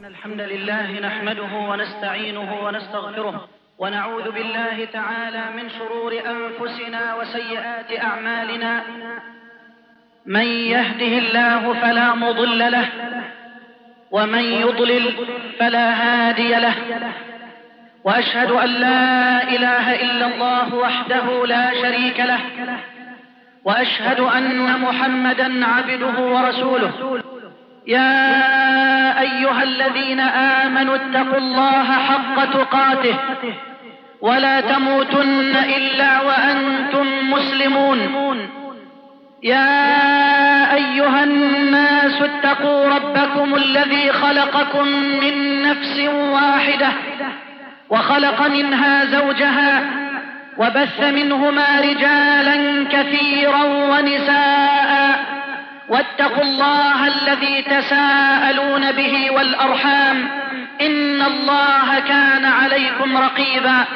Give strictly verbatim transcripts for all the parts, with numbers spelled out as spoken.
الحمد لله نحمده ونستعينه ونستغفره ونعوذ بالله تعالى من شرور أنفسنا وسيئات أعمالنا. من يهده الله فلا مضل له ومن يضلل فلا هادي له، وأشهد أن لا إله إلا الله وحده لا شريك له، وأشهد أن محمدا عبده ورسوله. يا أيها الذين آمنوا اتقوا الله حق تقاته ولا تموتن إلا وأنتم مسلمون. يا أيها الناس اتقوا ربكم الذي خلقكم من نفس واحدة وخلق منها زوجها وبث منهما رجالا كثيرا ونساء، واتقوا الله الذي تساءلون به والأرحام إن الله كان عليكم رقيبا.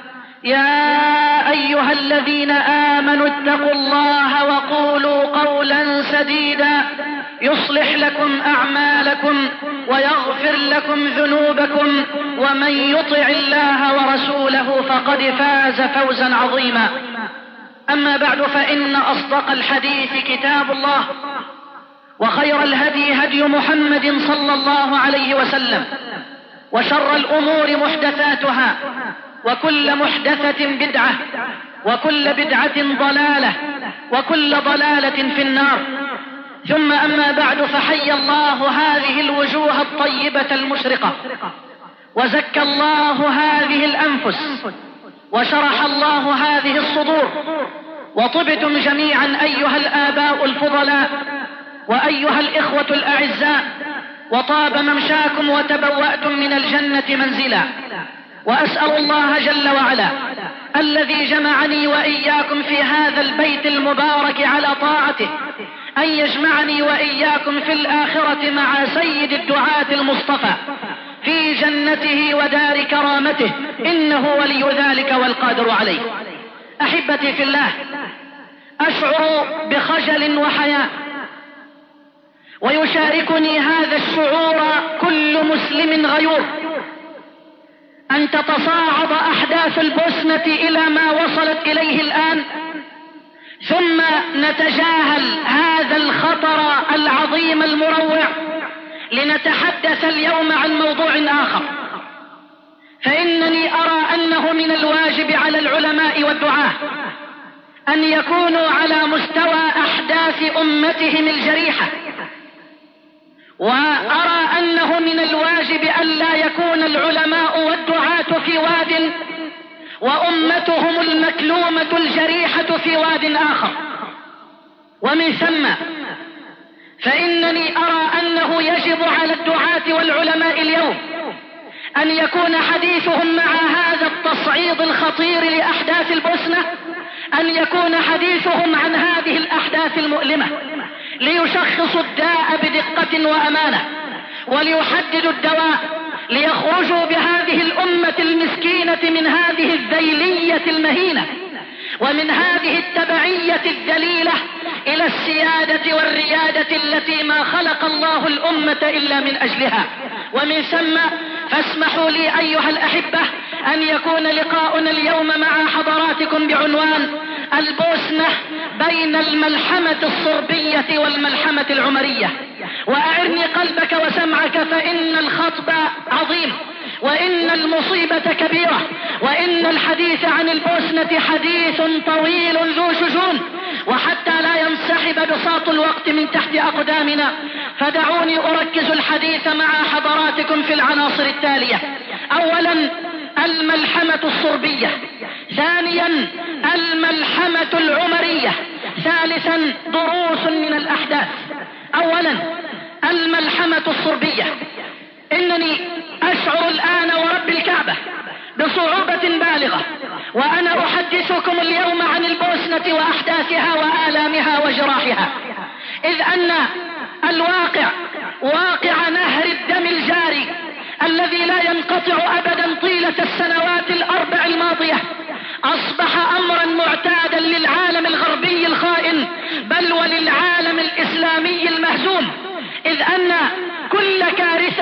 يا أيها الذين آمنوا اتقوا الله وقولوا قولا سديدا يصلح لكم أعمالكم ويغفر لكم ذنوبكم، ومن يطع الله ورسوله فقد فاز فوزا عظيما. أما بعد، فإن أصدق الحديث كتاب الله، وخير الهدي هدي محمد صلى الله عليه وسلم، وشر الأمور محدثاتها، وكل محدثة بدعة، وكل بدعة ضلالة، وكل ضلالة في النار. ثم أما بعد، فحي الله هذه الوجوه الطيبة المشرقة، وزكى الله هذه الأنفس، وشرح الله هذه الصدور، وطبتم جميعا أيها الآباء الفضلاء وأيها الإخوة الأعزاء، وطاب ممشاكم وتبوأتم من الجنة منزلا. وأسأل الله جل وعلا الذي جمعني وإياكم في هذا البيت المبارك على طاعته أن يجمعني وإياكم في الآخرة مع سيد الدعاة المصطفى في جنته ودار كرامته، إنه ولي ذلك والقادر عليه. أحبتي في الله، أشعر بخجل وحياء، ويشاركني هذا الشعور كل مسلم غيور، أن تتصاعد أحداث البوسنة إلى ما وصلت إليه الآن، ثم نتجاهل هذا الخطر العظيم المروع لنتحدث اليوم عن موضوع آخر. فإنني أرى أنه من الواجب على العلماء والدعاة أن يكونوا على مستوى أحداث أمتهم الجريحة، وأرى أنه من الواجب أن لا يكون العلماء والدعاة في واد وأمتهم المكلومة الجريحة في واد آخر. ومن ثم فإنني أرى أنه يجب على الدعاة والعلماء اليوم أن يكون حديثهم مع هذا التصعيد الخطير لأحداث البوسنة أن يكون حديثهم عن هذه الأحداث المؤلمة، ليشخصوا الداء بدقة وأمانة، وليحددوا الدواء، ليخرجوا بهذه الأمة المسكينة من هذه الذيلية المهينة ومن هذه التبعية الذليلة إلى السيادة والريادة التي ما خلق الله الأمة إلا من أجلها. ومن ثم فاسمحوا لي أيها الأحبة أن يكون لقاؤنا اليوم مع حضراتكم بعنوان البوسنة بين الملحمة الصربية والملحمة العمرية. وأعرني قلبك وسمعك، فإن الخطب عظيم، وإن المصيبة كبيرة، وإن الحديث عن البوسنة حديث طويل ذو شجون. وحتى لا ينسحب بساط الوقت من تحت أقدامنا، فدعوني أركز الحديث مع حضراتكم في العناصر التالية. أولا الملحمة الصربية، ثانيا الملحمة العمرية، ثالثا دروس من الأحداث. أولا الملحمة الصربية. إنني أشعر الآن ورب الكعبة بصعوبة بالغة وأنا أحدثكم اليوم عن البوسنة وأحداثها وآلامها وجراحها، إذ أن الواقع واقع نهر الدم الجاري الذي لا ينقطع أبدا طيلة السنوات الأربع الماضية أصبح أمرا معتادا للعالم الغربي الخائن، بل وللعالم الإسلامي المهزوم، إذ أن كل كارثة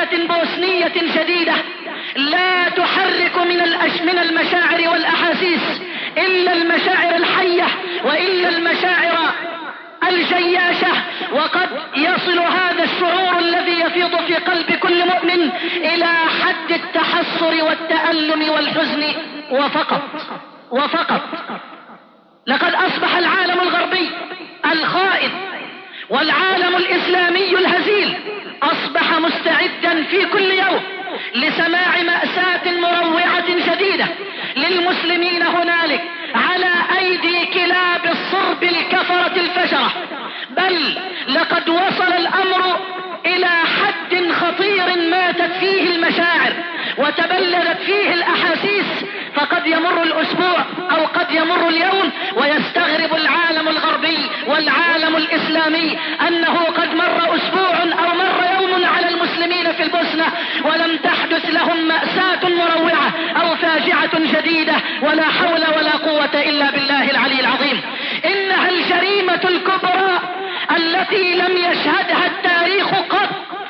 جريدة بوسنية جديدة لا تحرك من الأش من المشاعر والأحاسيس إلا المشاعر الحية وإلا المشاعر الجياشة، وقد يصل هذا الشعور الذي يفيض في قلب كل مؤمن إلى حد التحسر والتألم والحزن وفقط وفقط. لقد أصبح العالم الغربي الخائن والعالم الإسلامي الهزيل أصبح مستعدا في كل يوم لسماع مأساة مروعة شديدة للمسلمين هنالك على أيدي كلاب الصرب الكفرة الفجرة، بل لقد وصل الأمر إلى حد خطير ماتت فيه المشاعر وتبلدت فيه الأحاسيس، فقد يمر الأسبوع أو قد يمر اليوم ويستغرب العالم الغربي والعالم الإسلامي أنه قد مر أسبوع أو مر يوم على المسلمين في البوسنة ولم تحدث لهم مأساة مروعة أو فاجعة جديدة، ولا حول ولا قوة إلا بالله العلي العظيم. إنها الجريمة الكبرى التي لم يشهدها التاريخ قط،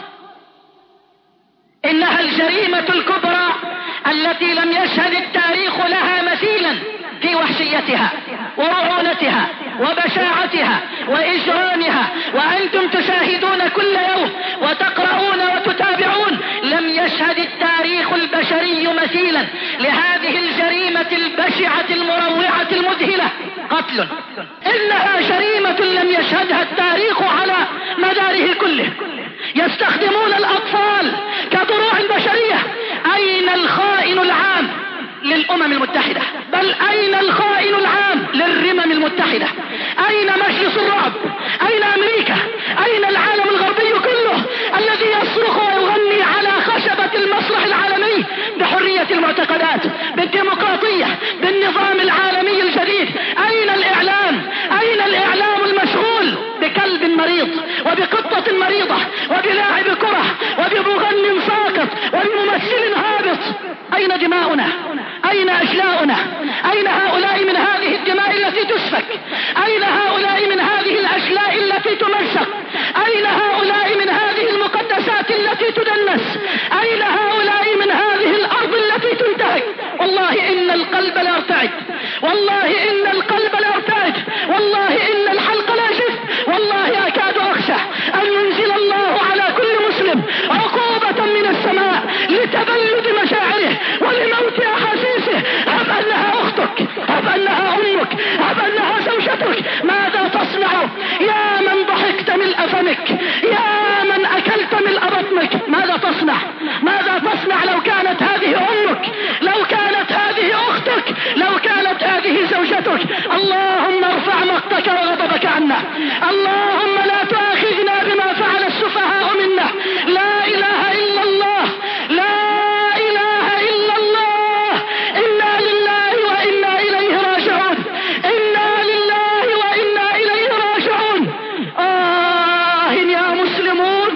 إنها الجريمة الكبرى التي لم يشهد التاريخ لها مثيلا في وحشيتها ورعونتها وبشاعتها وإجرامها، وأنتم تشاهدون كل يوم وتقرؤون وتتابعون. لم يشهد التاريخ البشري مثيلا لهذه الجريمة البشعة المروعة المذهلة، قتل. إنها جريمة لم يشهدها التاريخ على مداره كله. يستخدمون الأطفال كضروع بشرية. أين الخائن العام للأمم المتحدة؟ بل أين الخائن العام للرمم المتحدة؟ أين مجلس الرعب؟ أين أمريكا؟ أين العالم الغربي كله الذي يصرخ ويغني على خشبة المسرح العالمي بحرية المعتقدات، بالديمقراطية، بالنظام العالمي الجديد؟ أين الإعلام؟ أين الإعلام المشغول بكلب مريض وبقطة مريضة وبلاعب كرة وبمغن ساقط وبممثل هابط؟ أين دماؤنا؟ أين أجلاؤنا؟ أين هؤلاء من هذه الدماء التي تسفك؟ أين هؤلاء من هذه الأشلاء التي تمزق؟ أين هؤلاء من هذه المقدسات التي تدنس؟ أين هؤلاء من هذه الأرض التي تنتهك؟ والله إن القلب لا يرتعد، والله إن القلب لا يرتعد، والله إن الحلق لا يجف، والله أكاد أخشى أن ينزل الله على كل مسلم عقوبة من السماء لتبلد مشاعره ولموت أحاسيسه. هب أنها أختك، هب أنها أمك، هب أنها زوجتك، ماذا تصنع يا من ضحكت ملء فمك، يا من أكلت ملء بطنك؟ ماذا تصنع؟ ماذا تصنع لو كانت هذه أمك، لو كانت هذه أختك، لو كانت هذه زوجتك؟ اللهم ارفع مقتك وغضبك عنا، اللهم لا تؤاخذنا بما فعل السفهاء منا. لا إله إلا الله، لا إله إلا الله. إنا لله وإنا إليه راجعون، إنا لله وإنا إليه راجعون. آه يا مسلمون،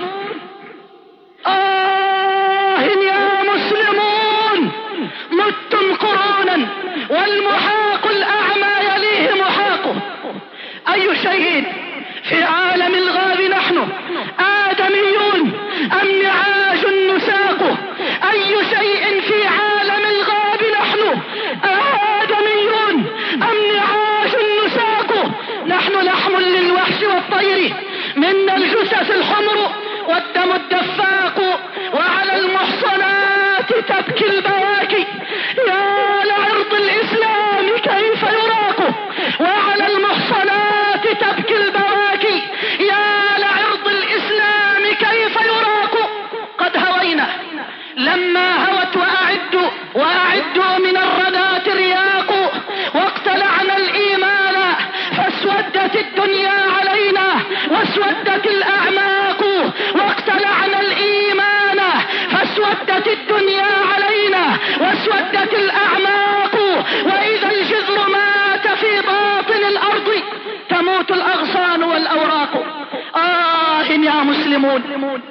آه يا مسلمون، متم قرونا والمحاق الأعمى يليه محاقه. أي شيء في عالم الغاب نحن آدميون أم نعاج نساقه؟ أي شيء في عالم الغاب نحن آدميون أم نعاج نساقه؟ نحن لحم للوحش والطير، منا الجثث الحمر والدم الدفاق، وعلى المحصنات تبكي البواكي. يا لعرض الإسلام كيف يراق، وعلى المحصنات تبكي البواكي. يا لعرض الإسلام كيف يراق. قد هوينا لما هوت وأعدوا وأعدوا من الردات رياق، واقتلعنا الإيمان فاسودت الدنيا علينا واسودت الأعماق، واقتلعنا الإيمان فاسودت الدنيا علينا واسودت الأعماق. وإذا الجذر مات في باطن الأرض تموت الأغصان والأوراق. آه يا مسلمون،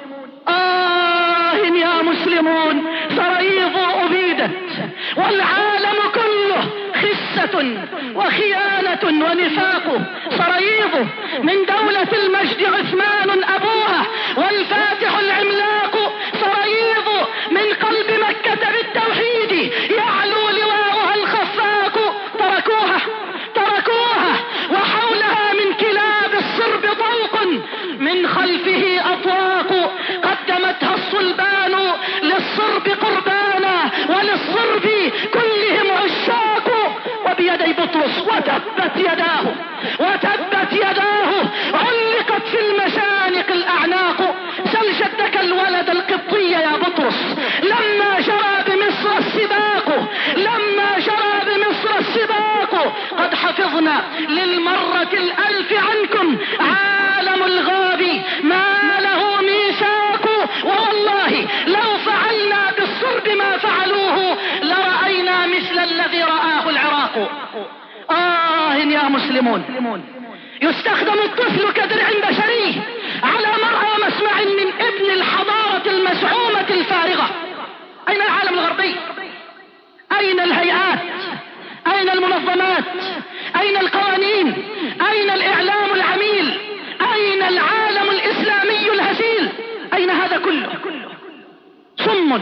آه يا مسلمون، سراييض أبيدت والعالم كله خسة وخيانة ونفاق. سراييض من دولة المجد عثمان أبوها والفاتح العملاق، سراييض والصلبان للصرب قربانا وللصرب كلهم عشاق. وبيدي بطرس وتبت يداه وتبت يداه علقت في المشانق الأعناق. سل جدك الولد القبطي يا بطرس لما جرى بمصر السباق، لما جرى بمصر السباق. قد حفظنا للمرة الألف عنكم عالم الغاب ما له ميثاق. والله لو فعلنا بالصرب ما فعلوه لرأينا مثل الذي رآه العراق. آه يا مسلمون، يستخدم الطفل كدرع بشري على مرأى ومسمع من ابن الحضارة المزعومة الفارغة. أين العالم الغربي؟ أين الهيئات؟ أين المنظمات؟ أين القوانين؟ أين الإعلام العميل؟ أين العالم الإسلامي الهزيل؟ أين هذا كله؟ صم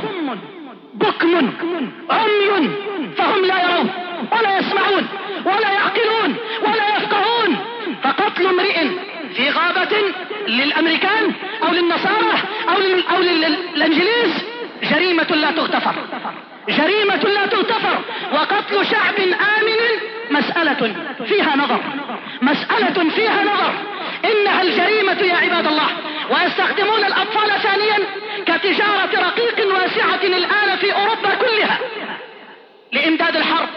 بكم عمي فهم لا يرون ولا يسمعون ولا يعقلون ولا يفقهون. فقتل امرئ في غابة للأمريكان أو للنصارى أو, لل... أو للإنجليز جريمة لا تغتفر، جريمة لا تغتفر. وقتل شعب آمن مسألة فيها نظر، مسألة فيها نظر. إنها الجريمة يا عباد الله. ويستخدمون الأطفال ثانيا كتجارة رقيق واسعة الآن في أوروبا كلها لإمداد الحرب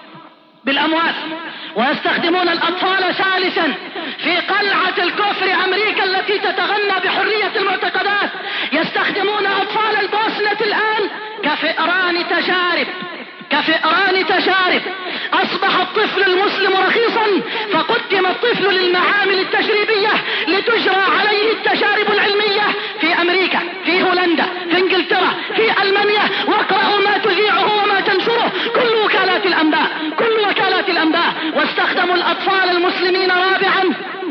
بالأموال. ويستخدمون الأطفال ثالثا في قلعة الكفر أمريكا التي تتغنى بحرية المعتقدات. يستخدمون أطفال البوسنة الآن كفئران تجارب، كفئران تجارب. أصبح الطفل المسلم رخيصا فقدم الطفل للمعامل التجريبية لتجرى عليه التجارب العلمية في أمريكا، في هولندا، في انجلترا، في ألمانيا. واقرأوا ما تذيعه وما تنشره كل وكالات الأنباء، كل وكالات الأنباء. واستخدموا الأطفال المسلمين رابعا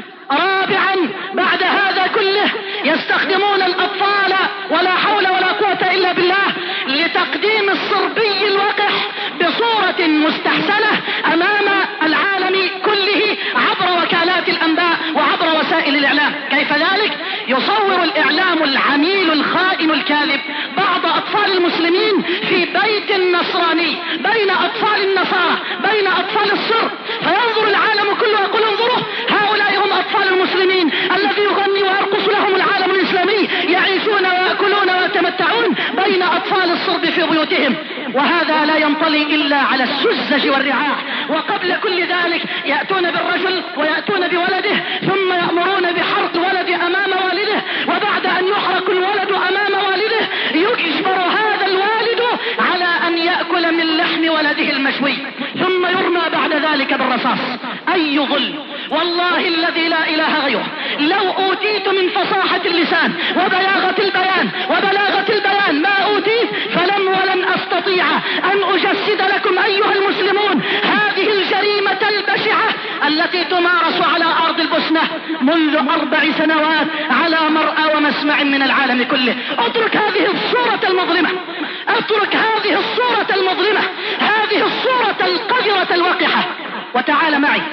رابعا بعد هذا كله يستخدمون الأطفال ولا حول ولا قوة إلا بالله لتقديم الصربي الوقح بصورة مستحسنة أمام العالم كله عبر وكالات الأنباء وعبر وسائل الإعلام. كيف ذلك؟ يصور الإعلام العميل الخائن الكاذب بعض أطفال المسلمين في بيت نصراني بين أطفال النصارى، بين أطفال الصرب، فينظر العالم كله ويقول انظروا هؤلاء هم أطفال المسلمين الذي يغني ويرقص لهم العالم الإسلامي، يعيشون ويأكلون ويتمتعون بين أطفال الصرب في بيوتهم. وهذا لا ينطلي إلا على السذج والرعاع. وقبل كل ذلك يأتون بالرجل ويأتون بولده ثم يأمرون بحرق الولد أمام والده، وبعد أن يحرق الولد أمام والده يجبر هذا الوالد على أن يأكل من لحم ولده المشوي ثم يرمى بعد ذلك بالرصاص. أي ظلم! والله الذي لا إله غيره لو أوتيت من فصاحة اللسان وبلاغة البيان وبلاغة البيان ما أوتيت فلم ولن أستطيع أن أجسد لكم أيها المسلمون هذه الجريمة البشعة التي تمارس على أرض البوسنة منذ أربع سنوات على مرأى ومسمع من العالم كله. اترك هذه الصورة المظلمة، اترك هذه الصورة المظلمة، هذه الصورة القذرة الوقحة، وتعال معي.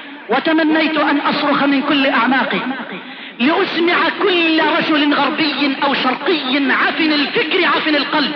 وتمنيت أن أصرخ من كل أعماقي لأسمع كل رجل غربي أو شرقي عفن الفكر عفن القلب.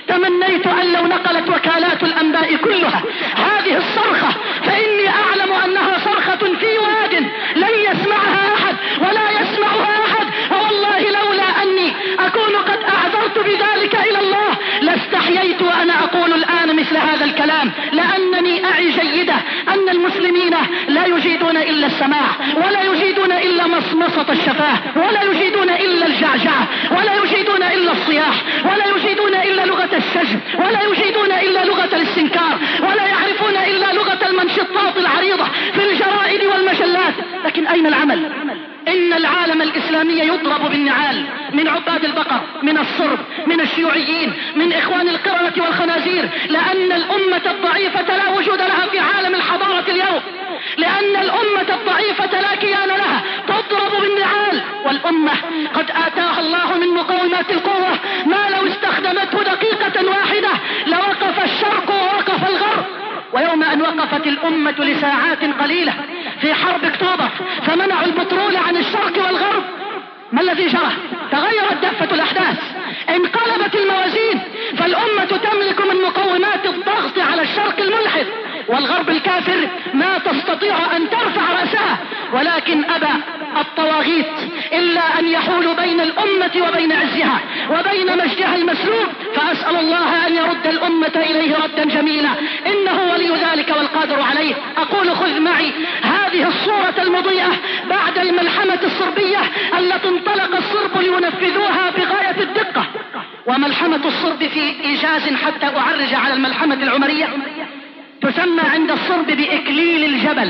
تمنيت أن لو نقلت وكالات الأنباء كلها هذه الصرخة فإني أعلم أنها صرخة في واد لن يسمعها أحد ولا يسمعها أحد. والله لولا أني أكون قد أعذرت بذلك إلى الله لاستحييت وأنا أقول الآن مثل هذا الكلام، لأنني أعي جيدة أن المسلمين لا يجيدون إلا السماع ولا يجيدون إلا مصمصة الشفاه ولا يجيدون إلا الجعجعة ولا يجيدون إلا الصياح ولا يجيدون إلا لغة السجن ولا يجيدون إلا لغة الاستنكار ولا يعرفون إلا لغة المنشطات العريضة في الجرائد والمجلات. لكن أين العمل؟ إن العالم الإسلامي يضرب بالنعال من عباد البقر، من الصرب، من الشيوعيين، من إخوان القردة والخنازير، لأن الأمة الضعيفة لا وجود لها في عالم الحضارة اليوم، لأن الأمة الضعيفة لا كيان لها تضرب بالنعال. والأمة قد آتاها الله من مقومات القوة ما لو استخدمته دقيقة واحدة لوقف الشرق ووقف الغرب. ويوم أن وقفت الأمة لساعات قليلة في حرب اكتوبر فمنعوا البترول عن الشرق والغرب، ما الذي جرى؟ تغيرت دفة الأحداث. انقلبت الموازين، فالأمة تملك من مقومات الضغط على الشرق الملحد والغرب الكافر ما تستطيع أن ترفع رأسها، ولكن أبى الطواغيت إلا أن يحول بين الأمة وبين عزها وبين مجدها المسلوب. فأسأل الله أن يرد الأمة إليه ردا جميلا، إنه ولي ذلك والقادر عليه. أقول خذ معي هذه الصورة المضيئة بعد الملحمة الصربية التي انطلق الصرب لينفذوها بغاية الدقة. وملحمة الصرب في إيجاز حتى أعرج على الملحمة العمرية تسمى عند الصرب بإكليل الجبل.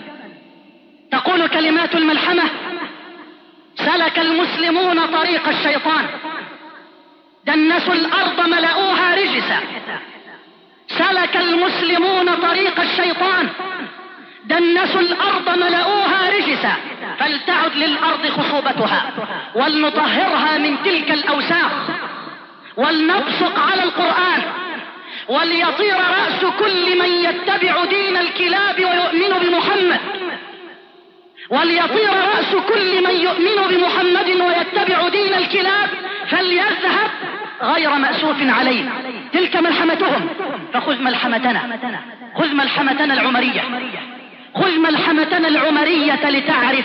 تقول كلمات الملحمة: سلك المسلمون طريق الشيطان، دنسوا الأرض ملأوها رجسا. سلك المسلمون طريق الشيطان، دنسوا الأرض ملأوها رجسا، فلتعد للأرض خصوبتها ولنطهرها من تلك الأوساخ، ولنبصق على القرآن، وليطير رأس كل من يتبع دين الكلاب ويؤمن بمحمد، وليطير رأس كل من يؤمن بمحمد ويتبع دين الكلاب فليذهب غير مأسوف عليه. تلك ملحمتهم، فخذ ملحمتنا، خذ ملحمتنا العمرية، خذ ملحمتنا العمرية لتعرف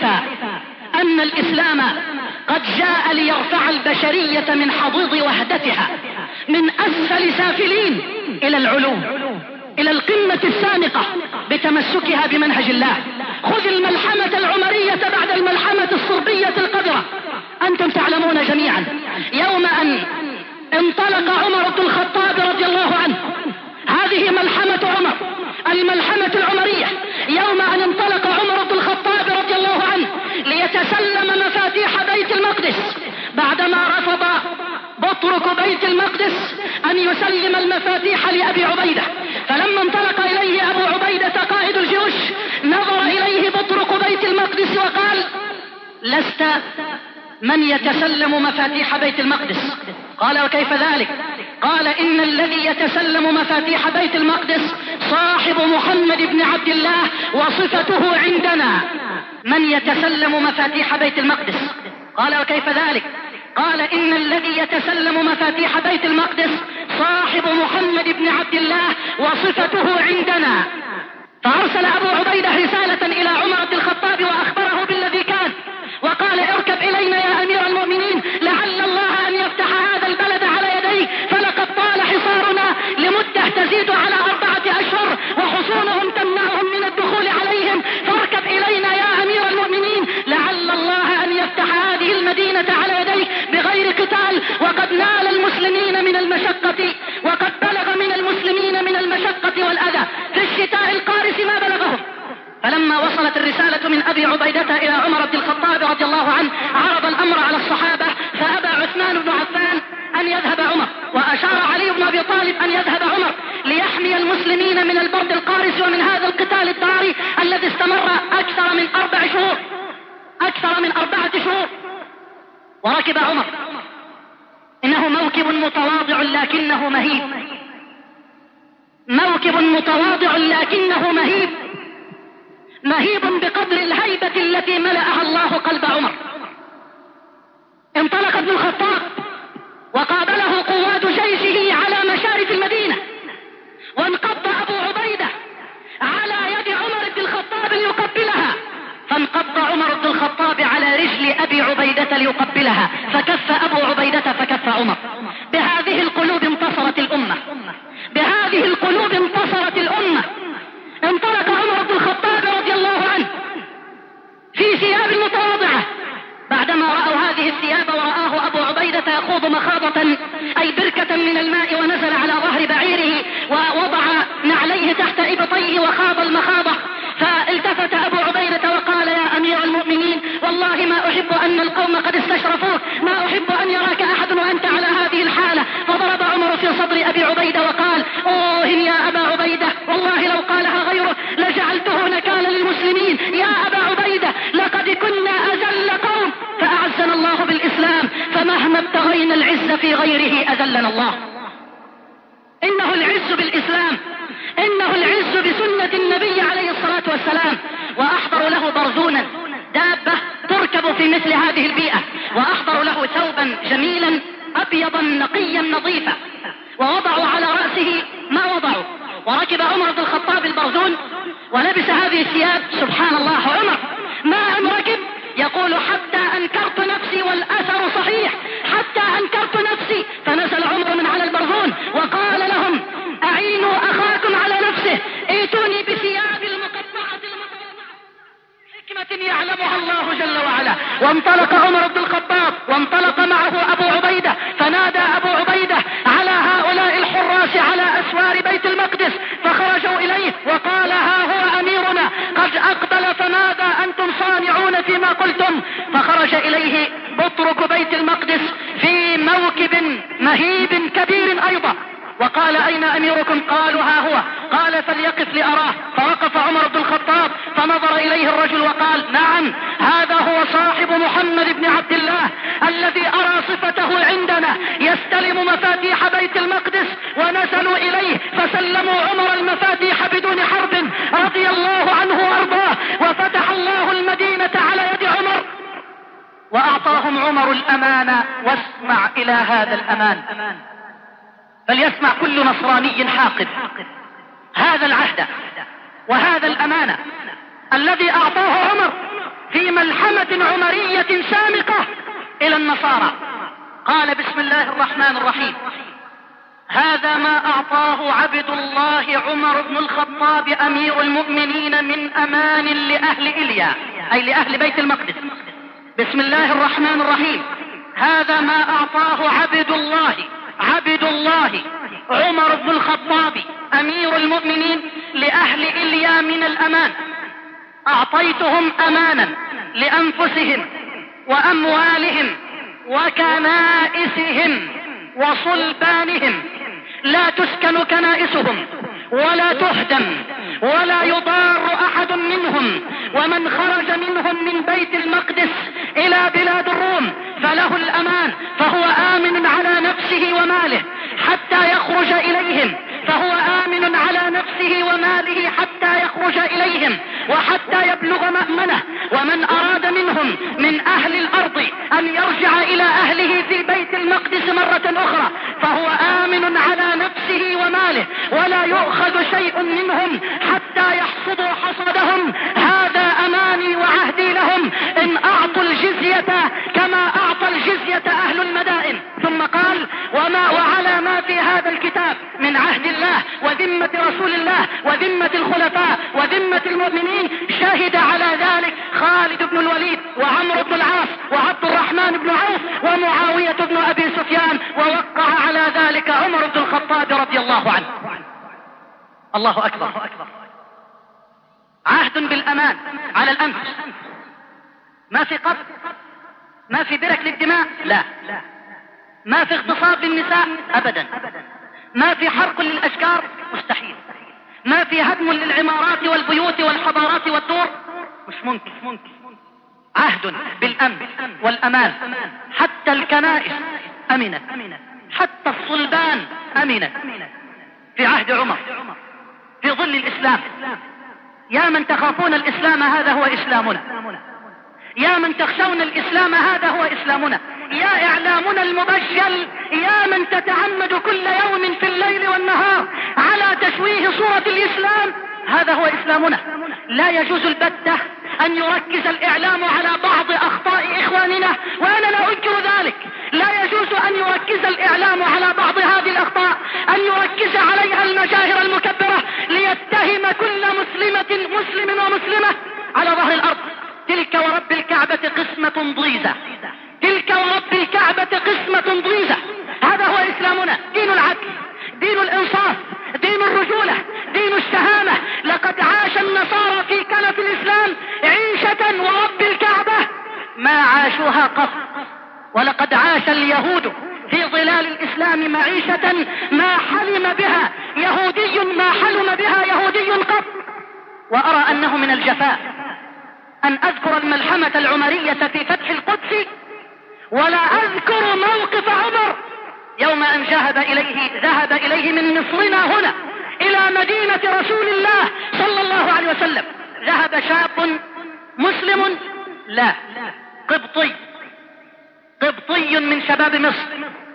أن الإسلام قد جاء ليرفع البشرية من حضيض وهدتها، من أسفل سافلين إلى العلو، إلى القمة السامقة بتمسكها بمنهج الله. خذ الملحمة العمرية بعد الملحمة الصربية القذرة. أنتم تعلمون جميعا يوم أن انطلق عمر بن الخطاب رضي الله عنه، هذه ملحمة عمر، الملحمة العمرية، يوم أن انطلق عمر بن الخطاب رضي الله عنه ليتسلم مفاتيح بيت المقدس بعدما رفض بطرك بيت المقدس أن يسلم المفاتيح لأبي عبيدة. فلما انطلق إليه أبو عبيدة قائد الجيوش نظر إليه بطرك بيت المقدس وقال: لست من يتسلم مفاتيح بيت المقدس. قال: وكيف ذلك؟ قال: إن الذي يتسلم مفاتيح بيت المقدس صاحب محمد بن عبد الله وصفته عندنا. من يتسلم مفاتيح بيت المقدس؟ قال: وكيف ذلك؟ قال: إن الذي يتسلم مفاتيح بيت المقدس صاحب محمد بن عبد الله وصفته عندنا. فأرسل أبو عبيدة رسالة إلى عمر بن الخطاب وأخبره بالذي كان، وقال: اركب إلينا يا أمير المؤمنين، لعل الله أن يفتح هذا البلد على يديك، فلقد طال حصارنا لمدة تزيد على أربعة أشهر وحصونهم تمنعهم من الدخول عليهم، فاركب إلينا يا أمير المؤمنين، لعل الله أن يفتح هذه المدينة على يديك بغير قتال. وقد نال المسلمين من المشقة، وقد بلغ من المسلمين من المشقة والأذى في الشتاء القارس ما بلغهم. فلما وصلت الرسالة من أبي عبيدة إلى عمر بن الخطاب رضي الله عنه عرض الأمر على الصحابة، فأبى عثمان بن عفان أن يذهب عمر، وأشار علي بن أبي طالب أن يذهب عمر ليحمي المسلمين من البرد القارس ومن هذا القتال الضاري الذي استمر أكثر من أربع شهور أكثر من أربعة شهور. وركب عمر، إنه موكب متواضع لكنه مهيب، موكب متواضع لكنه مهيب، مهيب بقدر الهيبة التي ملأها الله قلب عمر. انطلق ابن الخطاب وقابله قوات جيشه على مشارف المدينة، وانقض أبو عبيدة على يد عمر بن الخطاب ليقبلها، فانقض عمر بن الخطاب على رجل أبي عبيدة ليقبلها، فكف أبو عبيدة فكف عمر. بهذه القلوب انتصرت الأمة، بهذه القلوب انتصرت الأمة. انطلق عمر بن الخطاب رضي الله عنه في ثياب متواضعة، بعدما رأوا هذه الثياب ورآه أبو عبيدة يخوض مخاضة أي بركة من الماء، ونزل على ظهر بعيره ووضع نعليه تحت إبطيه وخاض المخاضة، فالتفت أبو عبيدة وقال: يا أمير المؤمنين، والله ما أحب أن القوم قد استشرفوك، ما أحب أن يراك أحد وأنت على هذه الحالة. فضرب عمر في صدر أبي عبيدة وقال: أوه يا أبا عبيدة، والله لو قالها غيره لجعلته نكالا للمسلمين. يا أبا عبيدة، لقد كنا أذل قوم فأعزنا الله بالإسلام، فمهما ابتغينا العز في غيره أذلنا الله. إنه العز بالإسلام، إنه العز بسنة النبي عليه الصلاة والسلام. وأحضر له برزونا، دابة تركب في مثل هذه البيئة، وأحضر له ثوبا جميلا أبيضا نقيا نظيفا، ووضعوا على رأسه ما وضعوا، وركب عمر بن الخطاب البرزون ولبس هذه الثياب. سبحان الله، عمر ما أن ركب يقول حتى أنكرت نفسي، والأثر صحيح، حتى أنكرت نفسي، فنزل عمر من على البرزون وقال لهم أعينوا أخاكم على نفسه، ائتوني بثياب المقطعة المقطعة، حكمة يعلمها الله جل وعلا. وانطلق عمر بن الخطاب وانطلق معه أبو عبيدة، فنادى أبو عبيدة على هؤلاء الحراس على أسوار بيت المقدس، فخرجوا إليه وقال ها هو أميرنا قد أقبل، فماذا أنتم صانعون فيما قلتم؟ فخرج إليه بطرك بيت المقدس في موكب مهيب كبير أيضا، وقال أين أميركم؟ قالوا ها هو. قال فليقف لأراه، فوقف عمر بن الخطاب فنظر إليه الرجل وقال نعم، هذا هو صاحب محمد بن عبد الله الذي أرى صفته عندنا، يستلم مفاتيح بيت المقدس. ونزلوا إليه فسلموا عمر المفاتيح بدون حرب رضي الله عنه وأرضاه، وفتح الله المدينة على يد عمر وأعطاهم عمر الأمانة. واسمع إلى هذا الأمان، فليسمع كل نصراني حاقد هذا العهد وهذا الأمانة الذي أعطاه عمر في ملحمة عمرية سامقة إلى النصارى. قال بسم الله الرحمن الرحيم هذا ما أعطاه عبد الله عمر بن الخطاب أمير المؤمنين من أمان لأهل إليا، أي لأهل بيت المقدس. بسم الله الرحمن الرحيم هذا ما أعطاه عبد الله عبد الله عمر بن الخطاب أمير المؤمنين لأهل إليا من الأمان. أعطيتهم أمانا لأنفسهم وأموالهم وكنائسهم وصلبانهم، لا تسكن كنائسهم ولا تهدم ولا يضار أحد منهم، ومن خرج منهم من بيت المقدس إلى بلاد الروم فله الأمان، فهو آمن على نفسه وماله حتى يخرج إليهم، فهو آمن على نفسه وماله حتى يخرج إليهم وحتى يبلغ مأمنه. ومن أراد منهم من أهل الأرض أن يرجع إلى أهله في بيت المقدس مرة أخرى فهو آمن على نفسه وماله، ولا يؤخذ شيء منهم حتى يحصدوا حصدهم. هذا أماني وعهدي لهم إن أعطوا الجزية كما أعطى الجزية أهل المدائن. ثم قال وما وعلى ما في هذا الكتاب من عهد الله وذمة رسول الله وذمة الخلفاء وذمة المؤمنين شهد على ذلك خالد بن الوليد وعمرو بن العاص وعبد الرحمن بن عوف ومعاوية بن أبي سفيان، ووقع على ذلك عمر بن الخطاب رضي الله عنه. الله أكبر. عهد بالأمان على الأنفس، ما في قتل، ما في برك للدماء، لا، ما في اغتصاب للنساء أبدا، ما في حرق للأشجار مستحيل، ما في هدم للعمارات والبيوت والحضارات والدور مش ممكن. عهد بالأمن والأمان، حتى الكنائس أمنت، حتى الصلبان أمنت في عهد عمر في ظل الإسلام. يا من تخافون الإسلام هذا هو إسلامنا، يا من تخشون الإسلام هذا هو إسلامنا، يا إعلامنا المبجل، يا من تتعمد كل يوم في الليل والنهار على تشويه صورة الإسلام، هذا هو إسلامنا. لا يجوز البتة أن يركز الإعلام على بعض أخطاء إخواننا، وأنا لا أنكر ذلك. لا يجوز أن يركز الإعلام على بعض هذه الأخطاء، أن يركز عليها المجاهر المكبرة ليتهم كل مسلمة مسلم ومسلمة على ظهر الأرض. تلك ورب الكعبة قسمة ضيزة، تلك ورب الكعبة قسمة ضيزة. هذا هو إسلامنا، دين العدل، دين الإنصاف، دين الرجولة، دين الشهامة. لقد عاش النصارى في كنف الإسلام عيشة ورب الكعبة ما عاشوها قط، ولقد عاش اليهود في ظلال الإسلام معيشة ما حلم بها يهودي ما حلم بها يهودي قط. وأرى أنه من الجفاء أن أذكر الملحمة العمرية في فتح القدس ولا أذكر موقف عمر يوم أن ذهب إليه ذهب إليه من مصرنا هنا إلى مدينة رسول الله صلى الله عليه وسلم. ذهب شاب مسلم، لا، قبطي قبطي من شباب مصر،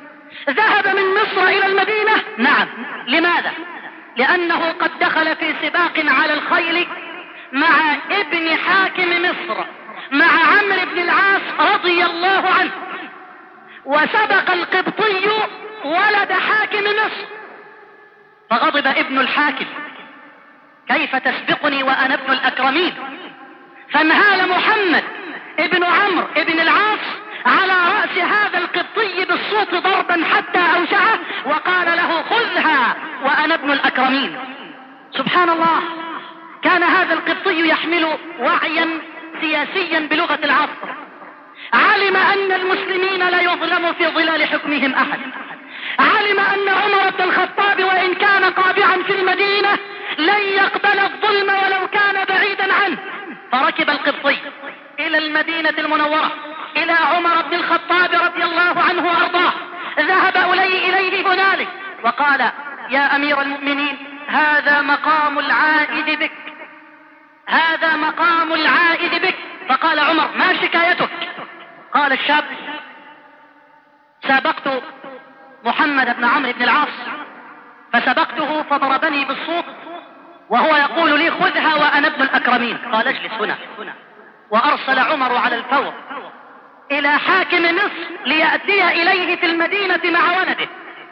ذهب من مصر إلى المدينة؟ نعم. لماذا؟ لأنه قد دخل في سباق على الخيل مع ابن حاكم مصر، مع عمرو بن العاص رضي الله عنه، وسبق القبطي ولد حاكم مصر، فغضب ابن الحاكم: كيف تسبقني وأنا ابن الأكرمين؟ فانهال محمد ابن عمرو ابن العاص على رأس هذا القبطي بالصوت ضربا حتى أوجعه، وقال له: خذها وأنا ابن الأكرمين. سبحان الله، كان هذا القبطي يحمل وعيا سياسيا بلغة العصر، علم أن المسلمين لا يظلم في ظلال حكمهم أحد، علم أن عمر بن الخطاب وإن كان قابعا في المدينة لن يقبل الظلم ولو كان بعيدا عنه. فركب القبطي إلى المدينة المنورة إلى عمر بن الخطاب رضي الله عنه وأرضاه، ذهب إليه إليه هنالك وقال: يا أمير المؤمنين، هذا مقام العائد بك، هذا مقام العائد بك. فقال عمر: ما شكايتك؟ قال الشاب: سابقت محمد بن عمرو بن العاص فسبقته فضربني بالصوت وهو يقول لي: خذها وأنا ابن الأكرمين. قال: اجلس هنا. وأرسل عمر على الفور إلى حاكم مصر ليأتي إليه في المدينة مع ولده.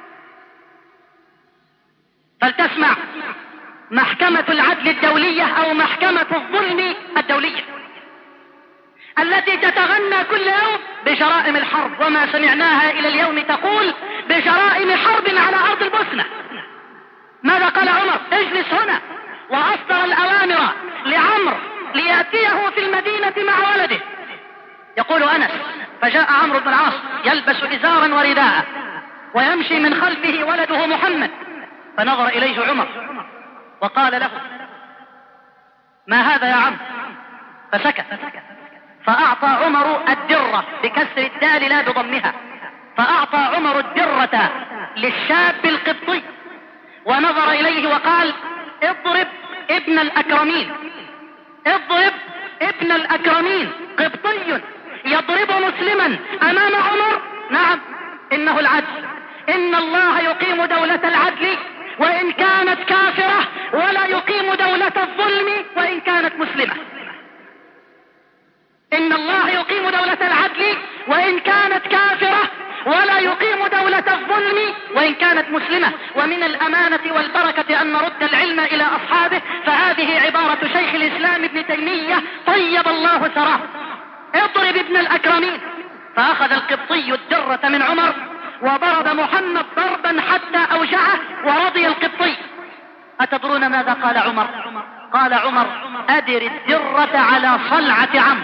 فلتسمع محكمة العدل الدولية أو محكمة الظلم الدولية التي تتغنى كل يوم بجرائم الحرب، وما سمعناها إلى اليوم تقول بجرائم حرب على أرض البوسنة. ماذا قال عمر؟ اجلس هنا. وأصدر الأوامر لعمرو ليأتيه في المدينة مع ولده. يقول أنس: فجاء عمرو بن العاص يلبس إزارا ورداء ويمشي من خلفه ولده محمد، فنظر إليه عمر وقال له: ما هذا يا عم؟ فسكت. فأعطى عمر الدرة بكسر الدال لا بضمها، فأعطى عمر الدرة للشاب القبطي ونظر إليه وقال: اضرب ابن الأكرمين، اضرب ابن الأكرمين. قبطي يضرب مسلما أمام عمر؟ نعم، إنه العدل. إن الله يقيم دولة العدل وإن كانت كافرة، ولا يقيم دولة الظلم وإن كانت مسلمة. إن الله يقيم دولة العدل وإن كانت كافرة، ولا يقيم دولة الظلم وإن كانت مسلمة. ومن الأمانة والبركة أن نرد العلم إلى أصحابه، فهذه عبارة شيخ الإسلام ابن تيمية طيب الله ثراه: اضرب ابن الأكرمين. فأخذ القبطي الدرة من عمر وضرب محمد ضربا حتى أوجعه ورضي القبطي. أتدرون ماذا قال عمر؟ قال عمر: أدر الدرة على صلعة عمرو،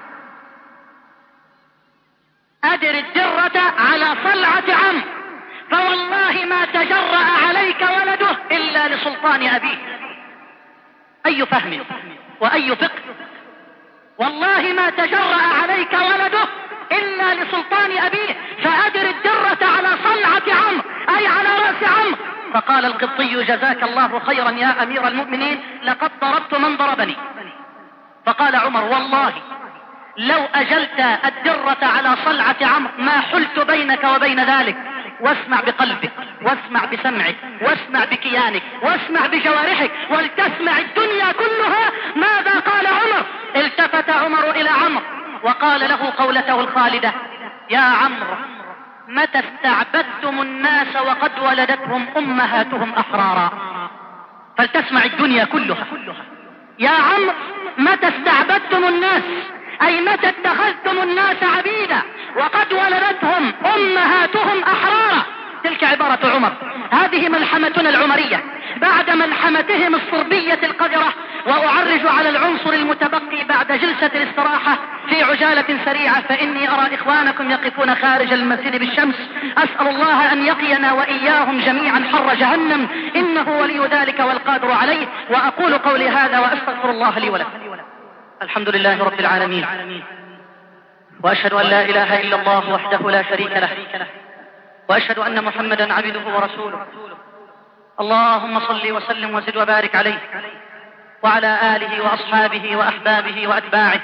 أدر الدرة على صلعة عمرو، فوالله ما تجرأ عليك ولده إلا لسلطان أبيه. أي فهم وأي فقه! والله ما تجرأ عليك ولده إلا لسلطان أبيه، فأدر الدرة على صلعة عمرو أي على رأس عمرو. فقال القبطي: جزاك الله خيرا يا أمير المؤمنين، لقد ضربت من ضربني. فقال عمر: والله لو أجلت الدرة على صلعة عمرو ما حلت بينك وبين ذلك. واسمع بقلبك، واسمع بسمعك، واسمع بكيانك، واسمع بجوارحك، ولتسمع الدنيا كلها ماذا قال عمر. التفت عمر إلى عمرو وقال له قولته الخالدة: يا عمرو، متى استعبدتم الناس وقد ولدتهم أمهاتهم أحرارا؟ فلتسمع الدنيا كلها. يا عمرو، متى استعبدتم الناس أي متى اتخذتم الناس عبيدا وقد ولدتهم أمهاتهم أحرارا؟ تلك عبارة عمر. هذه ملحمتنا العمرية بعد ملحمتهم الصربية القذرة. وأعرج على العنصر المتبقي بعد جلسة الاستراحة في عجالة سريعة، فإني أرى إخوانكم يقفون خارج المسجد بالشمس. أسأل الله أن يقينا وإياهم جميعا حر جهنم، إنه ولي ذلك والقادر عليه. وأقول قولي هذا وأستغفر الله لي ولكم. الحمد لله رب العالمين، وأشهد أن لا إله إلا الله وحده لا شريك له، وأشهد أن محمدا عبده ورسوله. اللهم صل وسلم وزد وبارك عليه وعلى آله وأصحابه وأحبابه وأتباعه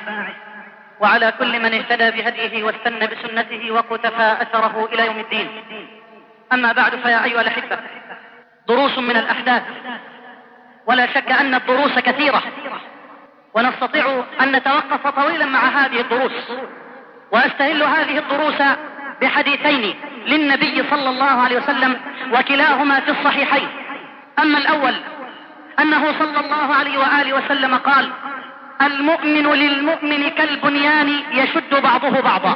وعلى كل من اهتدى بهديه واستنى بسنته وقتفى أثره إلى يوم الدين. أما بعد فيا أيها الأحبة، دروس من الأحداث، ولا شك أن الدروس كثيرة، ونستطيع أن نتوقف طويلا مع هذه الدروس، وأستهل هذه الدروس بحديثين للنبي صلى الله عليه وسلم وكلاهما في الصحيحين. أما الأول أنه صلى الله عليه وآله وسلم قال: المؤمن للمؤمن كالبنيان يشد بعضه بعضا.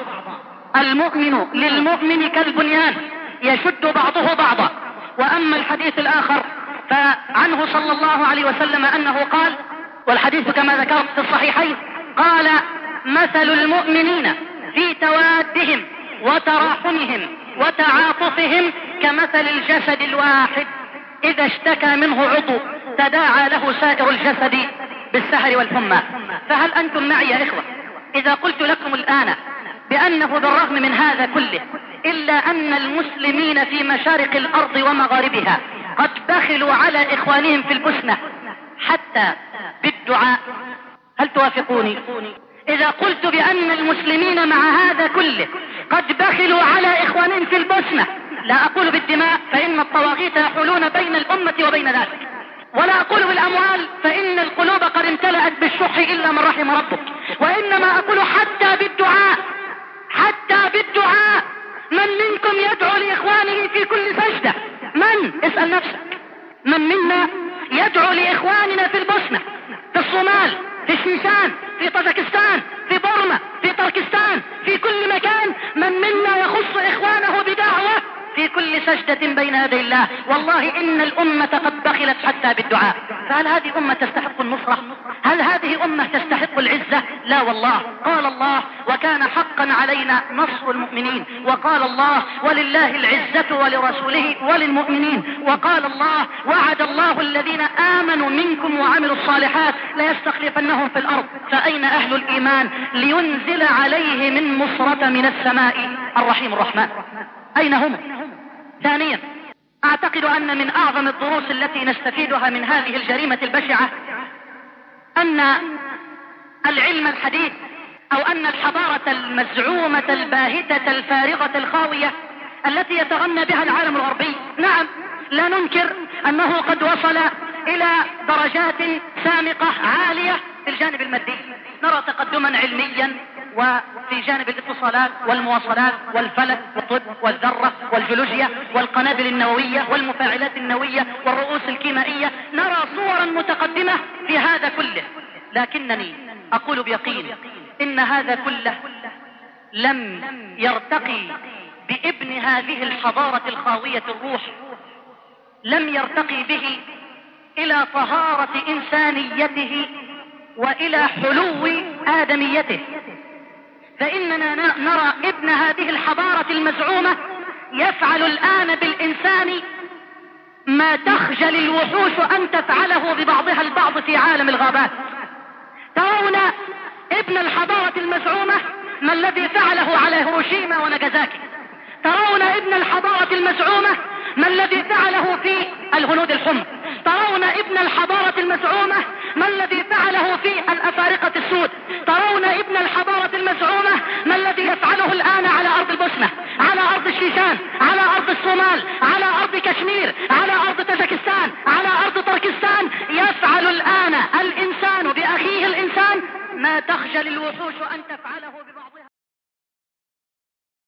المؤمن للمؤمن كالبنيان يشد بعضه بعضا. وأما الحديث الآخر فعنه صلى الله عليه وسلم أنه قال، والحديث كما ذكرت في الصحيحين، قال: مثل المؤمنين في توادهم وتراحمهم وتعاطفهم كمثل الجسد الواحد إذا اشتكى منه عضو تداعى له سائر الجسد بالسهر والحمى. فهل أنتم معي يا إخوة إذا قلت لكم الآن بأنه بالرغم من هذا كله إلا أن المسلمين في مشارق الأرض ومغاربها قد بخلوا على إخوانهم في البوسنة حتى بالدعاء؟ هل توافقوني إذا قلت بأن المسلمين مع هذا كله قد بخلوا على إخوانهم في البوسنة؟ لا أقول بالدماء فإن الطواغيت يحولون بين الأمة وبين ذلك، ولا أقول بالأموال فإن القلوب قد امتلأت بالشح إلا من رحم ربك، وإنما أقول حتى بالدعاء، حتى بالدعاء. من منكم يدعو لإخوانه في كل سجدة؟ من؟ اسأل نفسك. من منا يدعو لإخواننا في البوسنة، في الصومال، في الشيشان، في طاجكستان، في بورما، في تركستان، في كل مكان؟ من منا يخص إخوانه بدعوة في كل سجدة بين يدي الله؟ والله إن الأمة قد بخلت حتى بالدعاء. فهل هذه أمة تستحق النصرة؟ هل هذه أمة تستحق العزة؟ لا والله. قال الله: وكان حقا علينا نصر المؤمنين. وقال الله: ولله العزة ولرسوله وللمؤمنين. وقال الله: وعد الله الذين آمنوا منكم وعملوا الصالحات ليستخلفنهم في الأرض. فأين أهل الإيمان لينزل عليه من مصرة من السماء الرحيم الرحمن؟ أين هم؟ ثانيا، أعتقد أن من أعظم الدروس التي نستفيدها من هذه الجريمة البشعة أن العلم الحديث أو أن الحضارة المزعومة الباهتة الفارغة الخاوية التي يتغنى بها العالم الغربي، نعم لا ننكر أنه قد وصل إلى درجات سامقة عالية في الجانب المادي. نرى تقدما علميا وفي جانب الاتصالات والمواصلات والفلك والطب والذرة والجيولوجيا والقنابل النووية والمفاعلات النووية والرؤوس الكيميائية، نرى صورا متقدمة في هذا كله. لكنني أقول بيقين إن هذا كله لم يرتقي بابن هذه الحضارة الخاوية الروح، لم يرتقي به إلى طهارة إنسانيته وإلى حلو آدميته. فإننا نرى ابن هذه الحضارة المزعومة يفعل الآن بالإنسان ما تخجل الوحوش أن تفعله ببعضها البعض في عالم الغابات. ترون ابن الحضارة المزعومة ما الذي فعله على هيروشيما وناجازاكي. ترون ابن الحضارة المزعومة ما الذي فعله في الهنود الحمر. ترون ابن الحضارة المزعومة ما الذي فعله في الأفارقة السود. ترون ابن الحضارة المزعومة ما الذي يفعله الآن على أرض البوسنة، على أرض الشيشان، على أرض الصومال، على أرض كشمير، على أرض طاجكستان، على أرض تركستان. يفعل الآن الإنسان بأخيه الإنسان ما تخجل الوحوش أن تفعله ببعضها.